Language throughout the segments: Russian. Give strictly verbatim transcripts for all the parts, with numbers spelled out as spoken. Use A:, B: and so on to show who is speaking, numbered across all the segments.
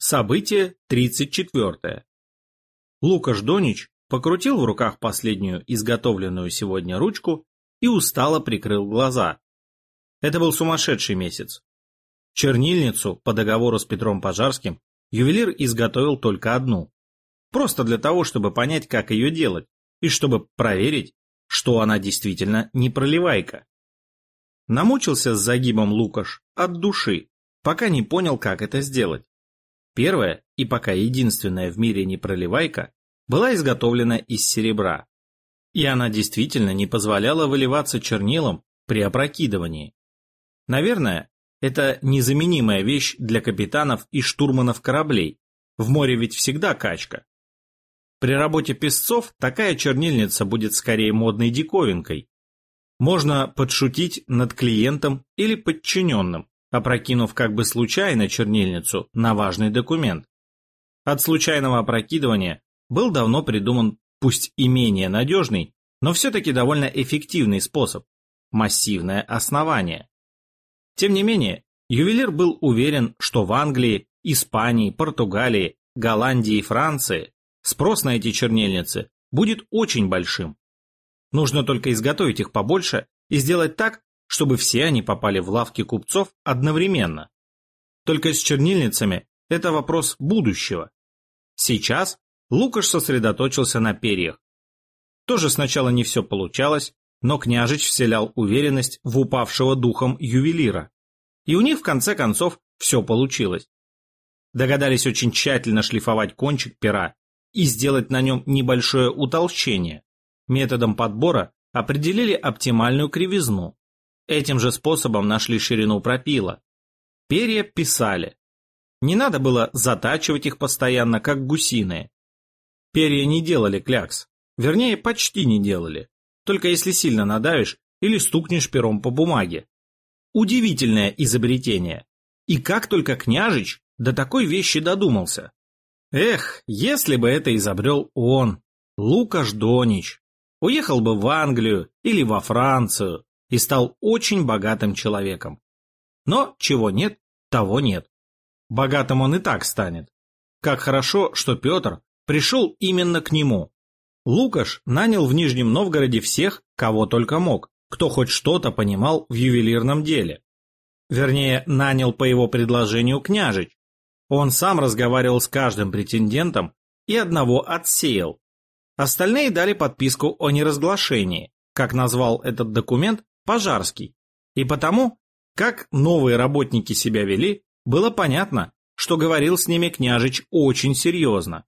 A: Событие тридцать четвёртое. Лукаш Донич покрутил в руках последнюю изготовленную сегодня ручку и устало прикрыл глаза. Это был сумасшедший месяц. Чернильницу по договору с Петром Пожарским ювелир изготовил только одну. Просто для того, чтобы понять, как ее делать, и чтобы проверить, что она действительно не проливайка. Намучился с загибом Лукаш от души, пока не понял, как это сделать. Первая и пока единственная в мире непроливайка была изготовлена из серебра, и она действительно не позволяла выливаться чернилам при опрокидывании. Наверное, это незаменимая вещь для капитанов и штурманов кораблей, в море ведь всегда качка. При работе песцов такая чернильница будет скорее модной диковинкой. Можно подшутить над клиентом или подчиненным, опрокинув как бы случайно чернильницу на важный документ. От случайного опрокидывания был давно придуман, пусть и менее надежный, но все-таки довольно эффективный способ – массивное основание. Тем не менее, ювелир был уверен, что в Англии, Испании, Португалии, Голландии и Франции спрос на эти чернильницы будет очень большим. Нужно только изготовить их побольше и сделать так, чтобы все они попали в лавки купцов одновременно. Только с чернильницами это вопрос будущего. Сейчас Лукаш сосредоточился на перьях. Тоже сначала не все получалось, но княжич вселял уверенность в упавшего духом ювелира. И у них в конце концов все получилось. Догадались очень тщательно шлифовать кончик пера и сделать на нем небольшое утолщение. Методом подбора определили оптимальную кривизну. Этим же способом нашли ширину пропила. Перья писали. Не надо было затачивать их постоянно, как гусиные. Перья не делали клякс. Вернее, почти не делали. Только если сильно надавишь или стукнешь пером по бумаге. Удивительное изобретение. И как только княжич до такой вещи додумался. Эх, если бы это изобрел он, Лукаш Донич. Уехал бы в Англию или во Францию и стал очень богатым человеком. Но чего нет, того нет. Богатым он и так станет. Как хорошо, что Петр пришел именно к нему. Лукаш нанял в Нижнем Новгороде всех, кого только мог, кто хоть что-то понимал в ювелирном деле. Вернее, нанял по его предложению княжич. Он сам разговаривал с каждым претендентом и одного отсеял. Остальные дали подписку о неразглашении, как назвал этот документ Пожарский. И потому, как новые работники себя вели, было понятно, что говорил с ними княжич очень серьезно.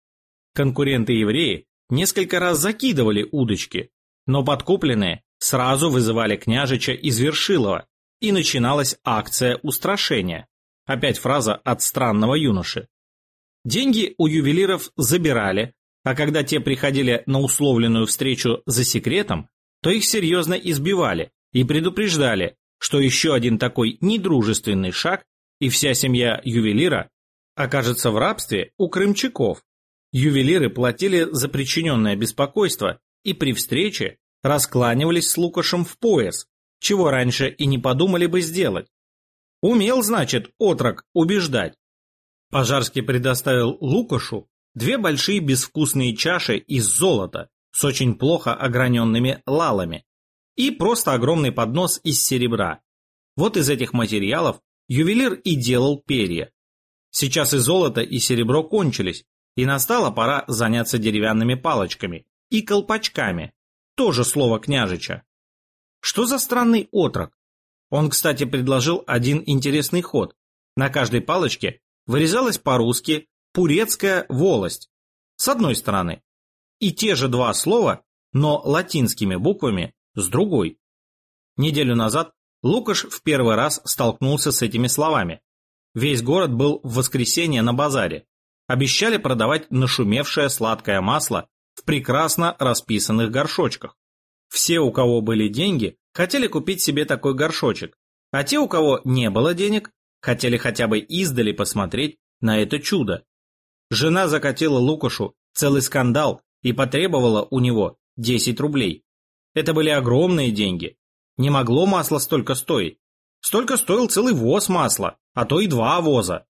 A: Конкуренты-евреи несколько раз закидывали удочки, но подкупленные сразу вызывали княжича из Вершилова, и начиналась акция устрашения. Опять фраза от странного юноши. Деньги у ювелиров забирали, а когда те приходили на условленную встречу за секретом, то их серьезно избивали и предупреждали, что еще один такой недружественный шаг, и вся семья ювелира окажется в рабстве у крымчаков. Ювелиры платили за причиненное беспокойство и при встрече раскланивались с Лукашем в пояс, чего раньше и не подумали бы сделать. Умел, значит, отрок убеждать. Пожарский предоставил Лукашу две большие безвкусные чаши из золота с очень плохо ограненными лалами и просто огромный поднос из серебра. Вот из этих материалов ювелир и делал перья. Сейчас и золото, и серебро кончились, и настала пора заняться деревянными палочками и колпачками, тоже слово княжича. Что за странный отрок? Он, кстати, предложил один интересный ход. На каждой палочке вырезалась по-русски «Пурецкая волость» с одной стороны, и те же два слова, но латинскими буквами с другой. Неделю назад Лукаш в первый раз столкнулся с этими словами. Весь город был в воскресенье на базаре. Обещали продавать нашумевшее сладкое масло в прекрасно расписанных горшочках. Все, у кого были деньги, хотели купить себе такой горшочек, а те, у кого не было денег, хотели хотя бы издали посмотреть на это чудо. Жена закатила Лукашу целый скандал и потребовала у него десять рублей. Это были огромные деньги. Не могло масло столько стоить. Столько стоил целый воз масла, а то и два воза.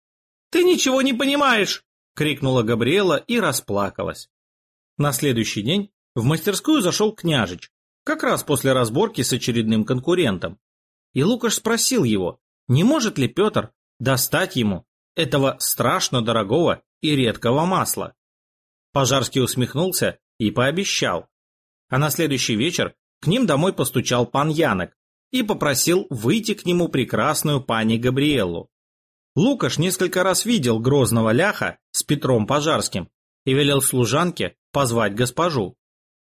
A: «Ты ничего не понимаешь!» — крикнула Габриэла и расплакалась. На следующий день в мастерскую зашел княжич, как раз после разборки с очередным конкурентом. И Лукаш спросил его, не может ли Петр достать ему этого страшно дорогого и редкого масла. Пожарский усмехнулся и пообещал. А на следующий вечер к ним домой постучал пан Янок и попросил выйти к нему прекрасную пани Габриэлу. Лукаш несколько раз видел грозного ляха с Петром Пожарским и велел служанке позвать госпожу.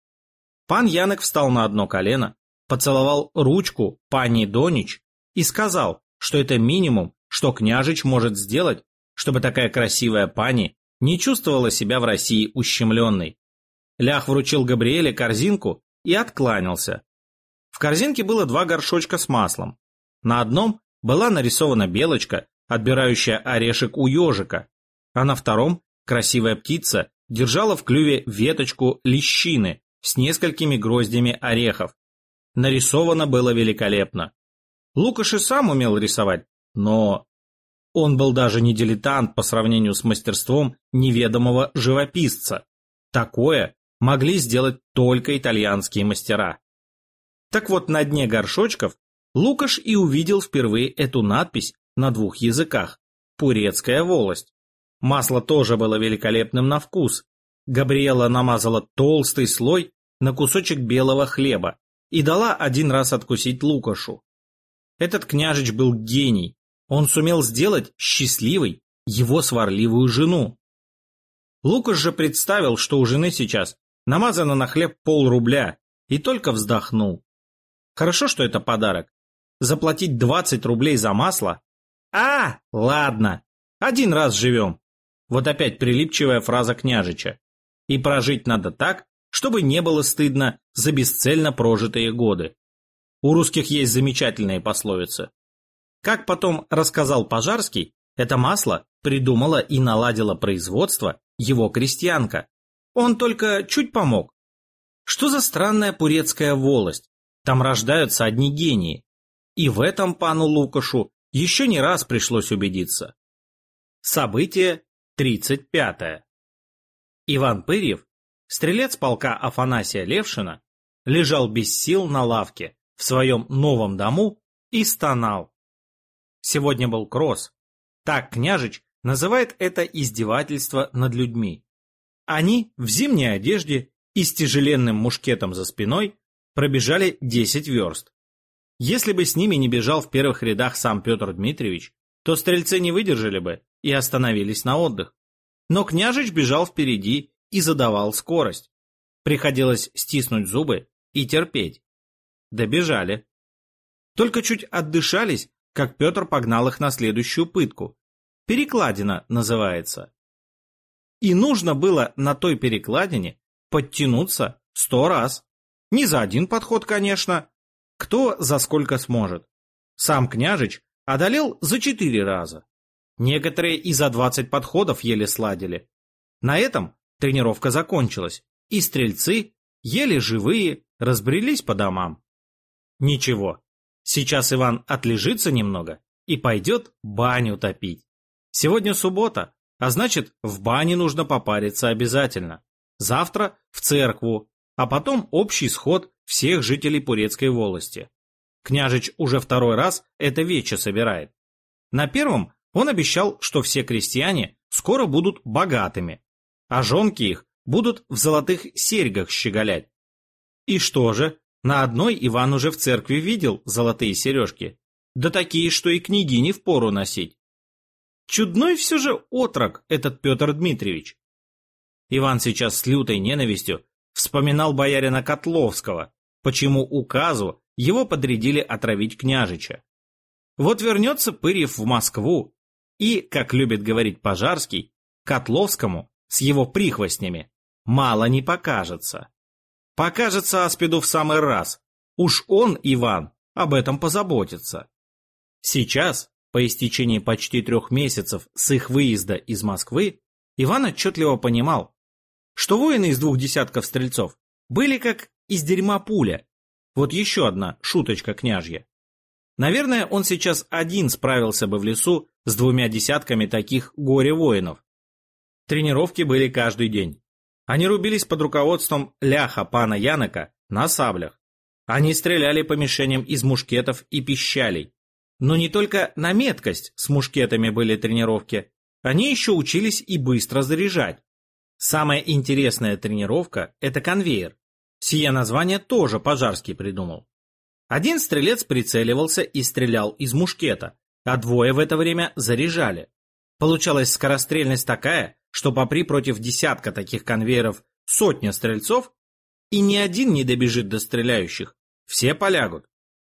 A: Пан Янок встал на одно колено, поцеловал ручку пани Донич и сказал, что это минимум, что княжич может сделать, чтобы такая красивая пани не чувствовала себя в России ущемленной. Лях вручил Габриэле корзинку и откланялся. В корзинке было два горшочка с маслом. На одном была нарисована белочка, отбирающая орешек у ежика, а на втором красивая птица держала в клюве веточку лещины с несколькими гроздями орехов. Нарисовано было великолепно. Лукаш и сам умел рисовать, но он был даже не дилетант по сравнению с мастерством неведомого живописца. Такое могли сделать только итальянские мастера. Так вот, на дне горшочков Лукаш и увидел впервые эту надпись на двух языках – «Пурецкая волость». Масло тоже было великолепным на вкус. Габриэла намазала толстый слой на кусочек белого хлеба и дала один раз откусить Лукашу. Этот княжич был гений. Он сумел сделать счастливой его сварливую жену. Лукаш же представил, что у жены сейчас намазано на хлеб полрубля, и только вздохнул. Хорошо, что это подарок. Заплатить двадцать рублей за масло? А, ладно, один раз живем. Вот опять прилипчивая фраза княжича. И прожить надо так, чтобы не было стыдно за бесцельно прожитые годы. У русских есть замечательные пословицы. Как потом рассказал Пожарский, это масло придумала и наладила производство его крестьянка. Он только чуть помог. Что за странная пурецкая волость? Там рождаются одни гении. И в этом пану Лукашу еще не раз пришлось убедиться. Событие тридцать пятое. Иван Пырьев, стрелец полка Афанасия Левшина, лежал без сил на лавке в своем новом дому и стонал. Сегодня был кросс. Так княжич называет это издевательство над людьми. Они в зимней одежде и с тяжеленным мушкетом за спиной пробежали десять верст. Если бы с ними не бежал в первых рядах сам Петр Дмитриевич, то стрельцы не выдержали бы и остановились на отдых. Но княжич бежал впереди и задавал скорость. Приходилось стиснуть зубы и терпеть. Добежали. Только чуть отдышались, как Петр погнал их на следующую пытку. Перекладина называется. И нужно было на той перекладине подтянуться сто раз. Не за один подход, конечно. Кто за сколько сможет. Сам княжич одолел за четыре раза. Некоторые и за двадцать подходов еле сладили. На этом тренировка закончилась, и стрельцы, еле живые, разбрелись по домам. Ничего, сейчас Иван отлежится немного и пойдет баню топить. Сегодня суббота, а значит, в бане нужно попариться обязательно. Завтра в церкву, а потом общий сход всех жителей Пурецкой волости. Княжич уже второй раз это вече собирает. На первом он обещал, что все крестьяне скоро будут богатыми, а жонки их будут в золотых серьгах щеголять. И что же, на одной Иван уже в церкви видел золотые сережки, да такие, что и княгине впору носить. Чудной все же отрок этот Петр Дмитриевич. Иван сейчас с лютой ненавистью вспоминал боярина Котловского, почему указу его подрядили отравить княжича. Вот вернется Пырьев в Москву, и, как любит говорить Пожарский, Котловскому с его прихвостнями мало не покажется. Покажется аспиду в самый раз. Уж он, Иван, об этом позаботится. Сейчас, по истечении почти трех месяцев с их выезда из Москвы, Иван отчетливо понимал, что воины из двух десятков стрельцов были как из дерьма пуля. Вот еще одна шуточка княжья. Наверное, он сейчас один справился бы в лесу с двумя десятками таких горе-воинов. Тренировки были каждый день. Они рубились под руководством ляха пана Янока на саблях. Они стреляли по мишеням из мушкетов и пищалей. Но не только на меткость с мушкетами были тренировки. Они еще учились и быстро заряжать. Самая интересная тренировка – это конвейер. Сие название тоже Пожарский придумал. Один стрелец прицеливался и стрелял из мушкета, а двое в это время заряжали. Получалась скорострельность такая, что попри против десятка таких конвейеров сотня стрельцов, и ни один не добежит до стреляющих, все полягут.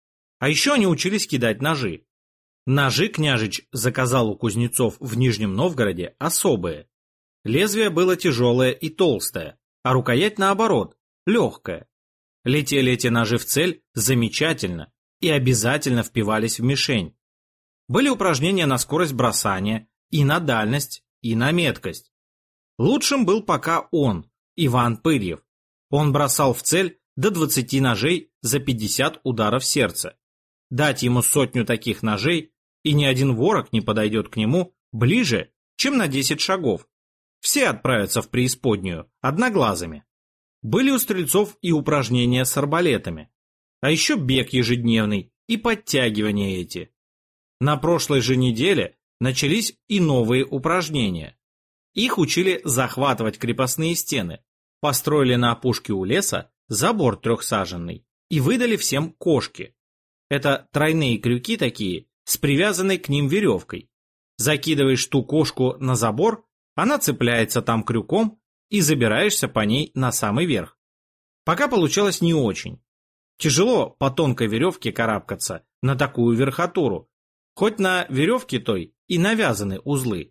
A: А еще они учились кидать ножи. Ножи княжич заказал у кузнецов в Нижнем Новгороде особые. Лезвие было тяжелое и толстое, а рукоять наоборот, легкая. Летели эти ножи в цель замечательно и обязательно впивались в мишень. Были упражнения на скорость бросания, и на дальность, и на меткость. Лучшим был пока он, Иван Пырьев. Он бросал в цель до двадцати ножей за пятьдесят ударов сердца. Дать ему сотню таких ножей, и ни один ворог не подойдет к нему ближе, чем на десять шагов. Все отправятся в преисподнюю, одноглазыми. Были у стрельцов и упражнения с арбалетами. А еще бег ежедневный и подтягивания эти. На прошлой же неделе начались и новые упражнения. Их учили захватывать крепостные стены, построили на опушке у леса забор трехсаженный и выдали всем кошки. Это тройные крюки такие, с привязанной к ним веревкой. Закидываешь ту кошку на забор, она цепляется там крюком, и забираешься по ней на самый верх. Пока получалось не очень. Тяжело по тонкой веревке карабкаться на такую верхотуру, хоть на веревке той и навязаны узлы.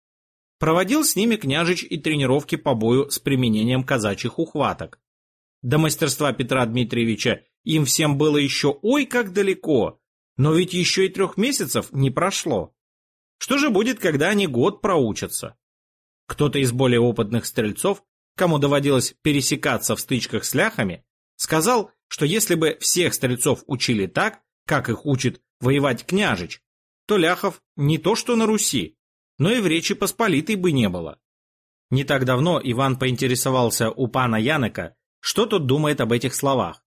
A: Проводил с ними княжич и тренировки по бою с применением казачьих ухваток. До мастерства Петра Дмитриевича им всем было еще ой как далеко, но ведь еще и трех месяцев не прошло. Что же будет, когда они год проучатся? Кто-то из более опытных стрельцов, кому доводилось пересекаться в стычках с ляхами, сказал, что если бы всех стрельцов учили так, как их учит воевать княжич, то ляхов не то что на Руси, но и в Речи Посполитой бы не было. Не так давно Иван поинтересовался у пана Янока, что тот думает об этих словах.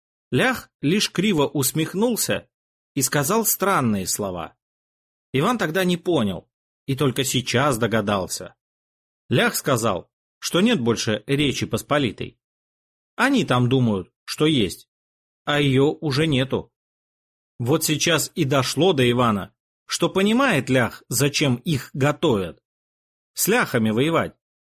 A: Лях лишь криво усмехнулся и сказал странные слова. Иван тогда не понял и только сейчас догадался. Лях сказал, что нет больше Речи Посполитой. Они там думают, что есть, а ее уже нету. Вот сейчас и дошло до Ивана, что понимает Лях, зачем их готовят. С ляхами воевать.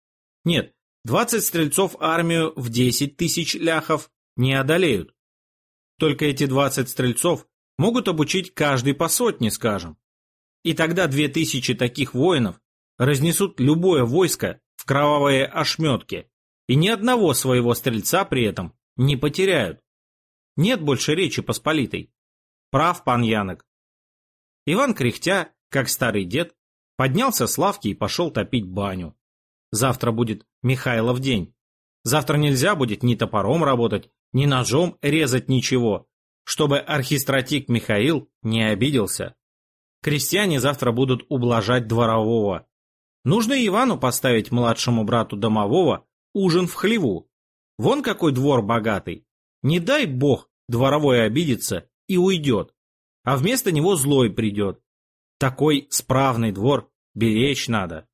A: Нет, двадцать стрельцов армию в десять тысяч ляхов не одолеют. Только эти двадцать стрельцов могут обучить каждый по сотне, скажем. И тогда две тысячи таких воинов разнесут любое войско в кровавые ошметки, и ни одного своего стрельца при этом не потеряют. Нет больше Речи Посполитой. Прав пан Янок. Иван, кряхтя, как старый дед, поднялся с лавки и пошел топить баню. Завтра будет Михайлов день. Завтра нельзя будет ни топором работать, ни ножом резать ничего, чтобы архистратик Михаил не обиделся. Крестьяне завтра будут ублажать дворового. Нужно Ивану поставить младшему брату домового ужин в хлеву. Вон какой двор богатый. Не дай бог дворовой обидится и уйдет, а вместо него злой придет. Такой справный двор беречь надо.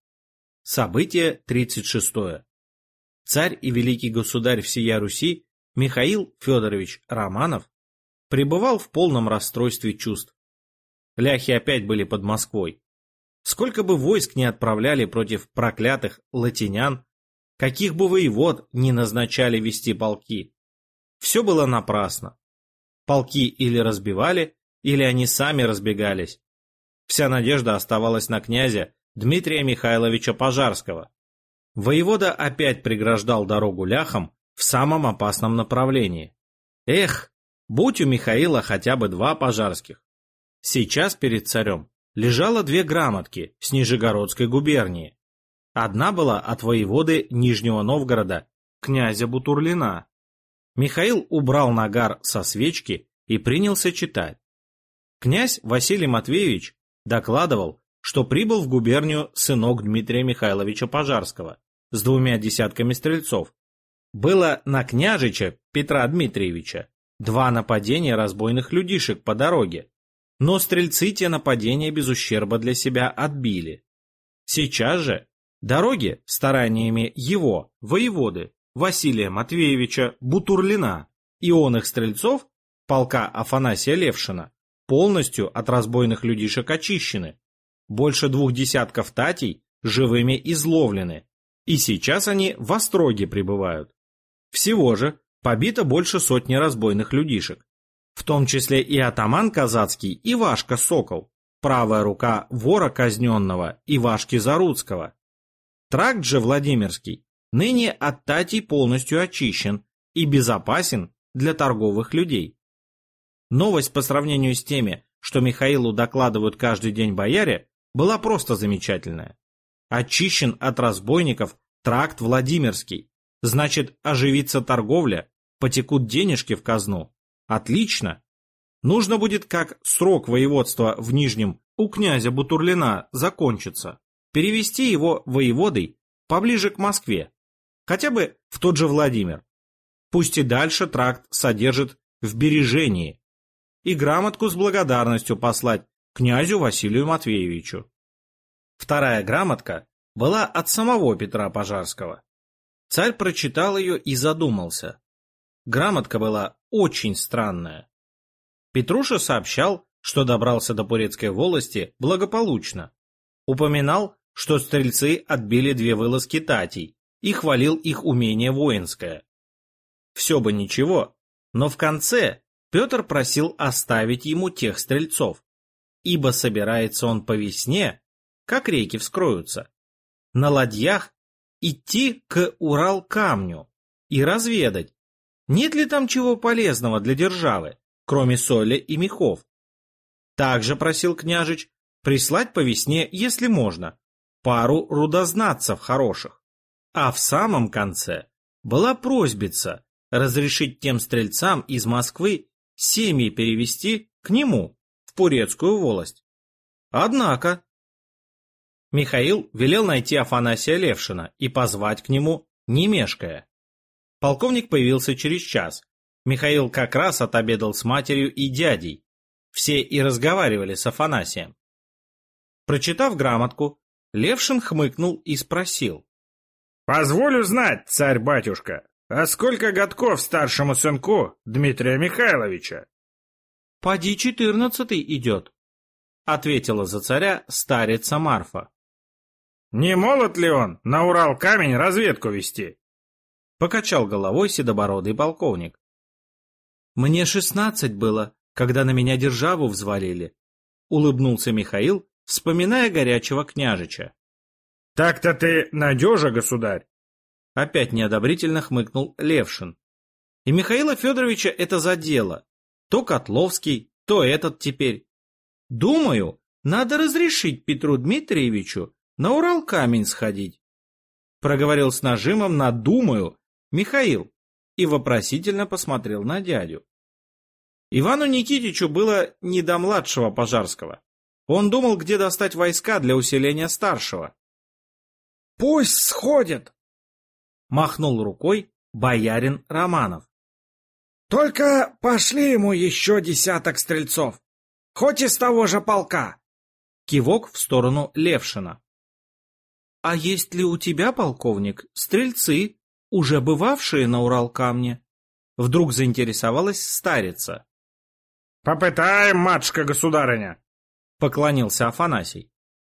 A: Событие тридцать шестое. Царь и великий государь всея Руси Михаил Федорович Романов пребывал в полном расстройстве чувств. Ляхи опять были под Москвой. Сколько бы войск ни отправляли против проклятых латинян, каких бы воевод ни назначали вести полки, все было напрасно. Полки или разбивали, или они сами разбегались. Вся надежда оставалась на князя Дмитрия Михайловича Пожарского. Воевода опять преграждал дорогу ляхам в самом опасном направлении. Эх, будь у Михаила хотя бы два Пожарских. Сейчас перед царем лежало две грамотки с Нижегородской губернии. Одна была от воеводы Нижнего Новгорода, князя Бутурлина. Михаил убрал нагар со свечки и принялся читать. Князь Василий Матвеевич докладывал, что прибыл в губернию сынок Дмитрия Михайловича Пожарского с двумя десятками стрельцов. Было на княжича Петра Дмитриевича два нападения разбойных людишек по дороге, но стрельцы те нападения без ущерба для себя отбили. Сейчас же дороги стараниями его, воеводы, Василия Матвеевича Бутурлина и оных стрельцов, полка Афанасия Левшина, полностью от разбойных людишек очищены. Больше двух десятков татей живыми изловлены, и сейчас они в остроге пребывают. Всего же побито больше сотни разбойных людишек, в том числе и атаман казацкий Ивашка Сокол, правая рука вора казненного Ивашки Заруцкого. Тракт же Владимирский ныне от татей полностью очищен и безопасен для торговых людей. Новость по сравнению с теми, что Михаилу докладывают каждый день бояре, была просто замечательная. Очищен от разбойников тракт Владимирский, значит, оживится торговля, потекут денежки в казну. Отлично. Нужно будет, как срок воеводства в Нижнем у князя Бутурлина закончится, перевести его воеводой поближе к Москве, хотя бы в тот же Владимир. Пусть и дальше тракт содержит в бережении, и грамотку с благодарностью послать князю Василию Матвеевичу. Вторая грамотка была от самого Петра Пожарского. Царь прочитал ее и задумался. Грамотка была очень странная. Петруша сообщал, что добрался до Порецкой волости благополучно. Упоминал, что стрельцы отбили две вылазки татей и хвалил их умение воинское. Все бы ничего, но в конце Петр просил оставить ему тех стрельцов, ибо собирается он по весне, как реки вскроются, на ладьях идти к Урал-камню и разведать, нет ли там чего полезного для державы, кроме соли и мехов. Также просил княжич прислать по весне, если можно, пару рудознатцев хороших. А в самом конце была просьбица разрешить тем стрельцам из Москвы семьи перевести к нему, в Порецкую волость. Однако Михаил велел найти Афанасия Левшина и позвать к нему, не мешкая. Полковник появился через час. Михаил как раз отобедал с матерью и дядей. Все и разговаривали с Афанасием. Прочитав грамотку, Левшин хмыкнул и спросил.
B: «Позволю знать, царь-батюшка, а сколько годков старшему сынку Дмитрия Михайловича?»
A: «Поди четырнадцатый идет», — ответила за царя старица Марфа.
B: «Не молод ли он на Урал-камень разведку вести?»
A: — покачал головой седобородый полковник. «Мне шестнадцать было, когда на меня державу взвалили», — улыбнулся Михаил, вспоминая горячего княжича.
B: «Так-то ты надежа, государь!»
A: Опять неодобрительно хмыкнул Левшин. И Михаила Федоровича это задело. То Котловский, то этот теперь. «Думаю, надо разрешить Петру Дмитриевичу на Урал-камень сходить», — проговорил с нажимом на «думаю» Михаил и вопросительно посмотрел на дядю. Ивану Никитичу было не до младшего Пожарского. Он думал, где достать войска для усиления старшего.
B: «Пусть сходит!»
A: — махнул рукой боярин Романов.
B: «Только пошли ему еще десяток стрельцов, хоть из того же полка!»
A: Кивок в сторону Левшина. «А есть ли у тебя, полковник, стрельцы, уже бывавшие на Урал-камне?» Вдруг заинтересовалась старица.
B: «Попытаем, матушка-государыня!»
A: — поклонился Афанасий.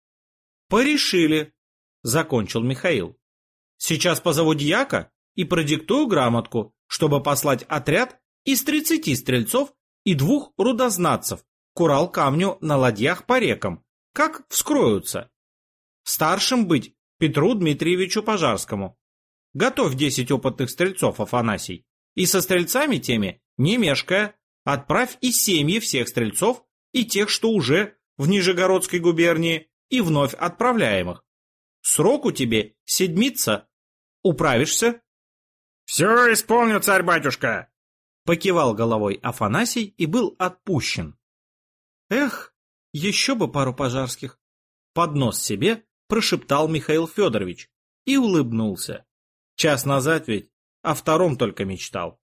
A: «Порешили!» — закончил Михаил. «Сейчас позову дьяка и продиктую грамотку, чтобы послать отряд из тридцати стрельцов и двух рудознатцев к Урал-камню на ладьях по рекам, как вскроются. Старшим быть Петру Дмитриевичу Пожарскому. Готовь десять опытных стрельцов, Афанасий, и со стрельцами теми, не мешкая, отправь и семьи всех стрельцов и тех, что уже в Нижегородской губернии, и вновь отправляемых. Сроку тебе седмица. Управишься?»
B: «Все исполню, царь-батюшка!»
A: Покивал головой Афанасий и был отпущен. Эх, еще бы пару пожарских. Под нос себе прошептал Михаил Федорович и улыбнулся. Час назад ведь о втором только мечтал.